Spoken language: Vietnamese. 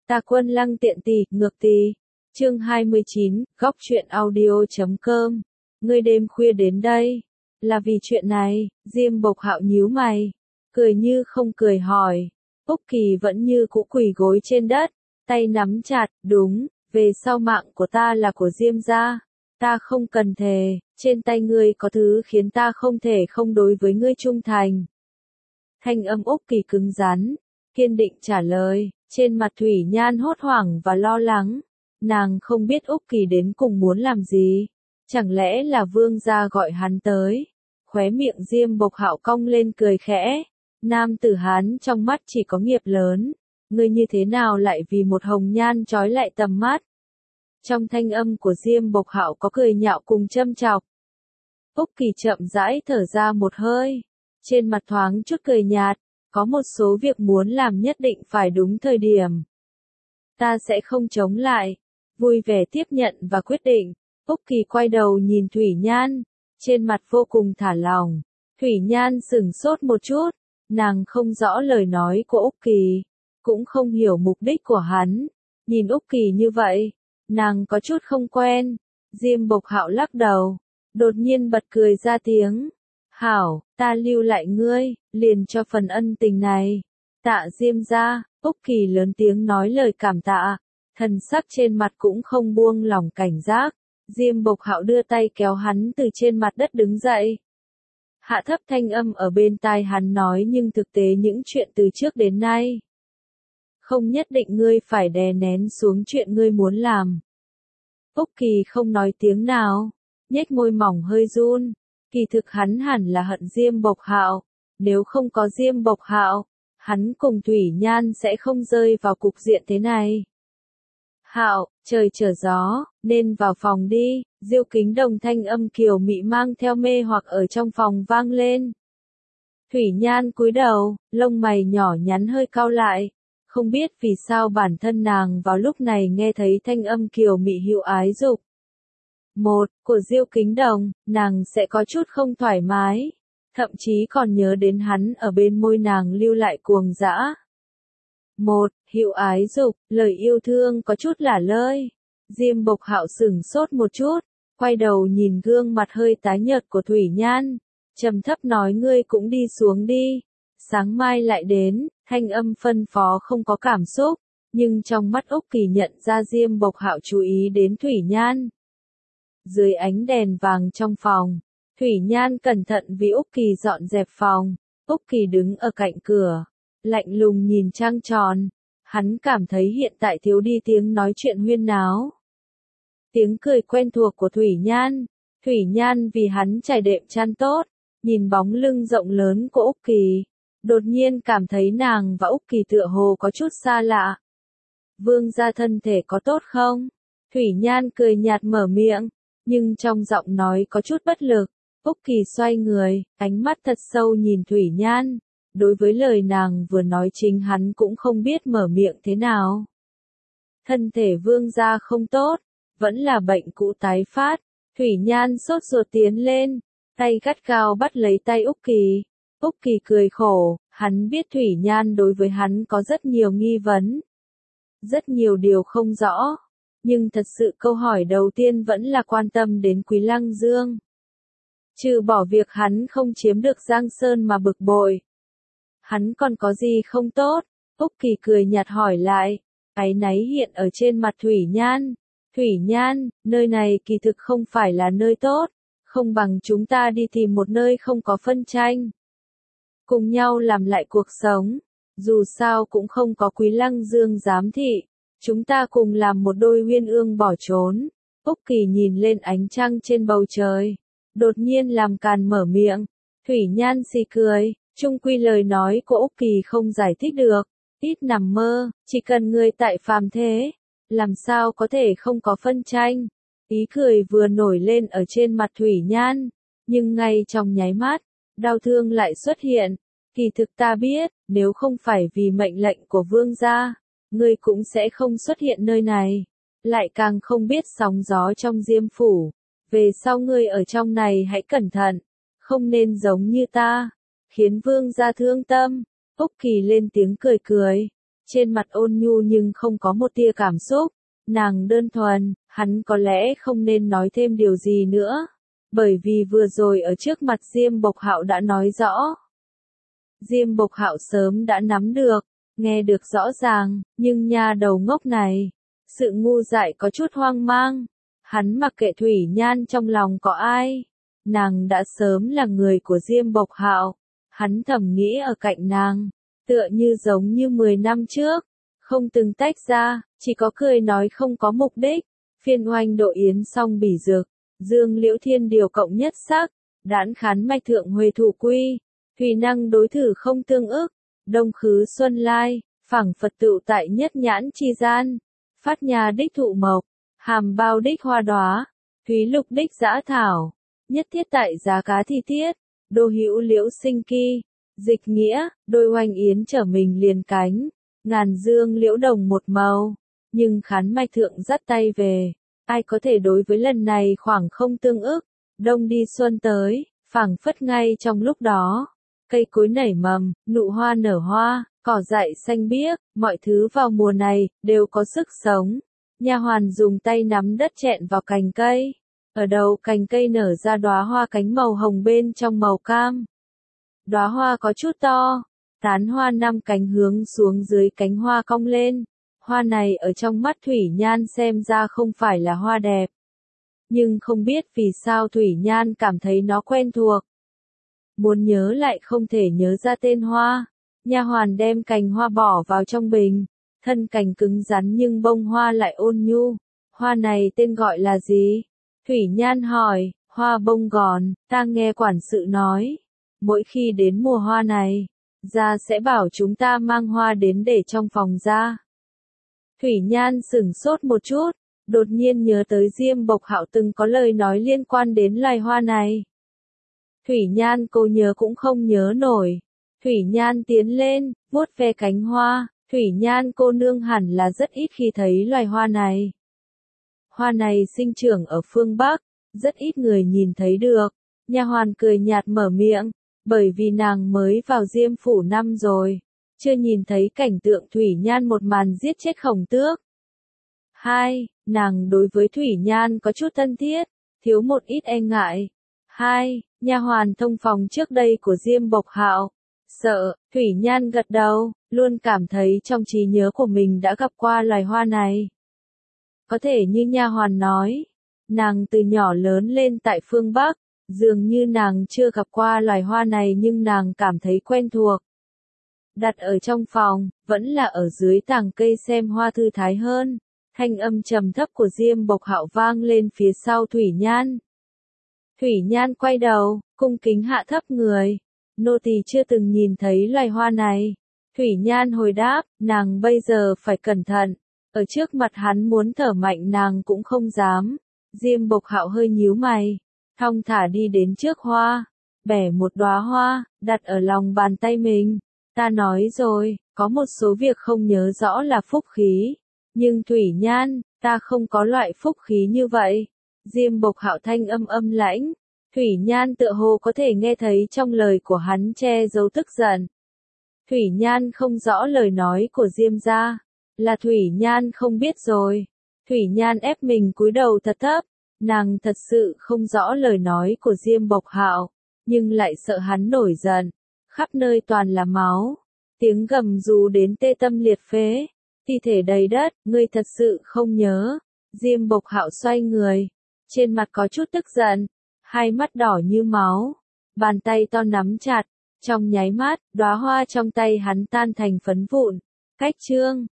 Ta Quân Lăng tiện tì, ngược tì. Chương 29, góc truyện audio.com. Ngươi đêm khuya đến đây, là vì chuyện này. Diêm Bộc Hạo nhíu mày, cười như không cười hỏi. Úc Kỳ vẫn như cũ quỳ gối trên đất, tay nắm chặt, đúng, về sau mạng của ta là của Diêm gia. Ta không cần thề, trên tay ngươi có thứ khiến ta không thể không đối với ngươi trung thành. Thanh âm Úc Kỳ cứng rắn, kiên định trả lời, trên mặt Thủy Nhan hốt hoảng và lo lắng. Nàng không biết Úc Kỳ đến cùng muốn làm gì. Chẳng lẽ là Vương gia gọi hắn tới? Khóe miệng Diêm Bộc Hạo cong lên cười khẽ. Nam tử Hán trong mắt chỉ có nghiệp lớn. Ngươi như thế nào lại vì một hồng nhan trói lại tầm mắt? Trong thanh âm của Diêm Bộc Hạo có cười nhạo cùng châm chọc. Úc Kỳ chậm rãi thở ra một hơi. Trên mặt thoáng chút cười nhạt. Có một số việc muốn làm nhất định phải đúng thời điểm. Ta sẽ không chống lại. Vui vẻ tiếp nhận và quyết định. Úc Kỳ quay đầu nhìn Thủy Nhan. Trên mặt vô cùng thả lỏng. Thủy Nhan sửng sốt một chút. Nàng không rõ lời nói của Úc Kỳ. Cũng không hiểu mục đích của hắn. Nhìn Úc Kỳ như vậy. Nàng có chút không quen. Diêm Bộc Hạo lắc đầu. Đột nhiên bật cười ra tiếng. Hảo, ta lưu lại ngươi, liền cho phần ân tình này. Tạ Diêm gia. Úc Kỳ lớn tiếng nói lời cảm tạ. Thần sắc trên mặt cũng không buông lỏng cảnh giác. Diêm Bộc Hạo đưa tay kéo hắn từ trên mặt đất đứng dậy. Hạ thấp thanh âm ở bên tai hắn nói, nhưng thực tế những chuyện từ trước đến nay. Không nhất định ngươi phải đè nén xuống chuyện ngươi muốn làm. Úc Kỳ không nói tiếng nào, nhếch môi mỏng hơi run. Kỳ thực hắn hẳn là hận Diêm Bộc Hạo. Nếu không có Diêm Bộc Hạo, hắn cùng Thủy Nhan sẽ không rơi vào cục diện thế này. Hạo, trời trở gió, nên vào phòng đi. Diêu Kính Đồng thanh âm kiều mị mang theo mê hoặc ở trong phòng vang lên. Thủy Nhan cúi đầu, lông mày nhỏ nhắn hơi cau lại. Không biết vì sao bản thân nàng vào lúc này nghe thấy thanh âm kiều mị hữu ái dục. Một, của Diêu Kính Đồng, nàng sẽ có chút không thoải mái. Thậm chí còn nhớ đến hắn ở bên môi nàng lưu lại cuồng dã. Một, hữu ái dục, lời yêu thương có chút lả lơi. Diêm Bộc Hạo sửng sốt một chút, quay đầu nhìn gương mặt hơi tái nhợt của Thủy Nhan. Trầm thấp nói, ngươi cũng đi xuống đi. Sáng mai lại đến. Thanh âm phân phó không có cảm xúc. Nhưng trong mắt Úc Kỳ nhận ra Diêm Bộc Hạo chú ý đến Thủy Nhan. Dưới ánh đèn vàng trong phòng, Thủy Nhan cẩn thận vì Úc Kỳ dọn dẹp phòng. Úc Kỳ đứng ở cạnh cửa, lạnh lùng nhìn trăng tròn. Hắn cảm thấy hiện tại thiếu đi tiếng nói chuyện huyên náo. Tiếng cười quen thuộc của Thủy Nhan. Thủy Nhan vì hắn trải đệm chăn tốt, nhìn bóng lưng rộng lớn của Úc Kỳ. Đột nhiên cảm thấy nàng và Úc Kỳ tựa hồ có chút xa lạ. Vương gia thân thể có tốt không? Thủy Nhan cười nhạt mở miệng, nhưng trong giọng nói có chút bất lực. Úc Kỳ xoay người, ánh mắt thật sâu nhìn Thủy Nhan. Đối với lời nàng vừa nói chính hắn cũng không biết mở miệng thế nào. Thân thể vương gia không tốt, vẫn là bệnh cũ tái phát. Thủy Nhan sốt ruột tiến lên, tay gắt gao bắt lấy tay Úc Kỳ. Úc Kỳ cười khổ, hắn biết Thủy Nhan đối với hắn có rất nhiều nghi vấn. Rất nhiều điều không rõ. Nhưng thật sự câu hỏi đầu tiên vẫn là quan tâm đến Quý Lăng Dương. Trừ bỏ việc hắn không chiếm được Giang Sơn mà bực bội. Hắn còn có gì không tốt? Úc Kỳ cười nhạt hỏi lại. Áy náy hiện ở trên mặt Thủy Nhan. Thủy Nhan, nơi này kỳ thực không phải là nơi tốt. Không bằng chúng ta đi tìm một nơi không có phân tranh. Cùng nhau làm lại cuộc sống. Dù sao cũng không có Quý Lăng Dương giám thị. Chúng ta cùng làm một đôi uyên ương bỏ trốn. Úc Kỳ nhìn lên ánh trăng trên bầu trời. Đột nhiên làm càn mở miệng. Thủy Nhan xì cười. Chung quy lời nói của Úc Kỳ không giải thích được. Ít nằm mơ, chỉ cần người tại phàm thế. Làm sao có thể không có phân tranh. Ý cười vừa nổi lên ở trên mặt Thủy Nhan. Nhưng ngay trong nháy mắt, đau thương lại xuất hiện. Kỳ thực ta biết, nếu không phải vì mệnh lệnh của vương gia, ngươi cũng sẽ không xuất hiện nơi này. Lại càng không biết sóng gió trong Diêm phủ. Về sau ngươi ở trong này hãy cẩn thận. Không nên giống như ta. Khiến vương gia thương tâm. Úc Kỳ lên tiếng cười cười. trên mặt ôn nhu nhưng không có một tia cảm xúc. Nàng đơn thuần, hắn có lẽ không nên nói thêm điều gì nữa, bởi vì vừa rồi ở trước mặt Diêm Bộc Hạo đã nói rõ. Diêm Bộc Hạo sớm đã nắm được, nghe được rõ ràng, nhưng nha đầu ngốc này, sự ngu dại có chút hoang mang. Hắn mặc kệ Thủy Nhan trong lòng có ai, nàng đã sớm là người của Diêm Bộc Hạo. Hắn thầm nghĩ ở cạnh nàng, tựa như giống như 10 năm trước, không từng tách ra, chỉ có cười nói không có mục đích. Phiên oanh độ yến song bỉ dược, dương liễu thiên điều cộng nhất sắc, đãn khán mạch thượng huê thủ quy, thủy năng đối thử không tương ức, đông khứ xuân lai, phẳng Phật tựu tại nhất nhãn chi gian, phát nhà đích thụ mộc, hàm bao đích hoa đóa, thúy lục đích dã thảo, nhất thiết tại giá cá thi tiết, đô hữu liễu sinh kỳ, dịch nghĩa, đôi oanh yến trở mình liền cánh, ngàn dương liễu đồng một màu, nhưng khán mạch thượng dắt tay về, ai có thể đối với lần này khoảng không tương ức, đông đi xuân tới, phảng phất ngay trong lúc đó, cây cối nảy mầm, nụ hoa nở hoa, cỏ dại xanh biếc, mọi thứ vào mùa này, đều có sức sống. Nha hoàn dùng tay nắm đất chẹn vào cành cây, ở đầu cành cây nở ra đóa hoa cánh màu hồng bên trong màu cam. Đóa hoa có chút to, tán hoa 5 cánh hướng xuống dưới cánh hoa cong lên. Hoa này ở trong mắt Thủy Nhan xem ra không phải là hoa đẹp. Nhưng không biết vì sao Thủy Nhan cảm thấy nó quen thuộc. Muốn nhớ lại không thể nhớ ra tên hoa. Nha hoàn đem cành hoa bỏ vào trong bình. Thân cành cứng rắn nhưng bông hoa lại ôn nhu. Hoa này tên gọi là gì? Thủy Nhan hỏi, hoa bông gòn, ta nghe quản sự nói. Mỗi khi đến mùa hoa này, gia sẽ bảo chúng ta mang hoa đến để trong phòng gia. Thủy Nhan sửng sốt một chút, đột nhiên nhớ tới Diêm Bộc Hạo từng có lời nói liên quan đến loài hoa này. Thủy Nhan cô nhớ cũng không nhớ nổi. Thủy Nhan tiến lên, vuốt ve cánh hoa, Thủy Nhan cô nương hẳn là rất ít khi thấy loài hoa này. Hoa này sinh trưởng ở phương Bắc, rất ít người nhìn thấy được. Nha hoàn cười nhạt mở miệng, bởi vì nàng mới vào Diêm phủ năm rồi, chưa nhìn thấy cảnh tượng Thủy Nhan một màn giết chết Khổng Tước. 2. Nàng đối với Thủy Nhan có chút thân thiết, thiếu một ít e ngại. 2. Nha hoàn thông phòng trước đây của Diêm Bộc Hạo. Sợ, Thủy Nhan gật đầu, luôn cảm thấy trong trí nhớ của mình đã gặp qua loài hoa này. Có thể như nha hoàn nói, nàng từ nhỏ lớn lên tại phương Bắc, dường như nàng chưa gặp qua loài hoa này nhưng nàng cảm thấy quen thuộc. Đặt ở trong phòng, vẫn là ở dưới tàng cây xem hoa thư thái hơn. Thanh âm trầm thấp của Diêm Bộc Hạo vang lên phía sau Thủy Nhan. Thủy Nhan quay đầu, cung kính hạ thấp người. Nô tỳ chưa từng nhìn thấy loài hoa này. Thủy Nhan hồi đáp, nàng bây giờ phải cẩn thận. Ở trước mặt hắn muốn thở mạnh nàng cũng không dám. Diêm Bộc Hạo hơi nhíu mày, thong thả đi đến trước hoa, bẻ một đóa hoa, đặt ở lòng bàn tay mình. Ta nói rồi, có một số việc không nhớ rõ là phúc khí. Nhưng Thủy Nhan, ta không có loại phúc khí như vậy. Diêm Bộc Hạo thanh âm lãnh. Thủy Nhan tựa hồ có thể nghe thấy trong lời của hắn che giấu tức giận. Thủy Nhan không rõ lời nói của Diêm gia. Là Thủy Nhan không biết rồi. Thủy Nhan ép mình cúi đầu thật thấp. Nàng thật sự không rõ lời nói của Diêm Bộc Hạo, nhưng lại sợ hắn nổi giận. Khắp nơi toàn là máu. Tiếng gầm rú đến tê tâm liệt phế. Thi thể đầy đất, ngươi thật sự không nhớ. Diêm Bộc Hạo xoay người. Trên mặt có chút tức giận. Hai mắt đỏ như máu. Bàn tay to nắm chặt. Trong nháy mắt, đóa hoa trong tay hắn tan thành phấn vụn. Cách chương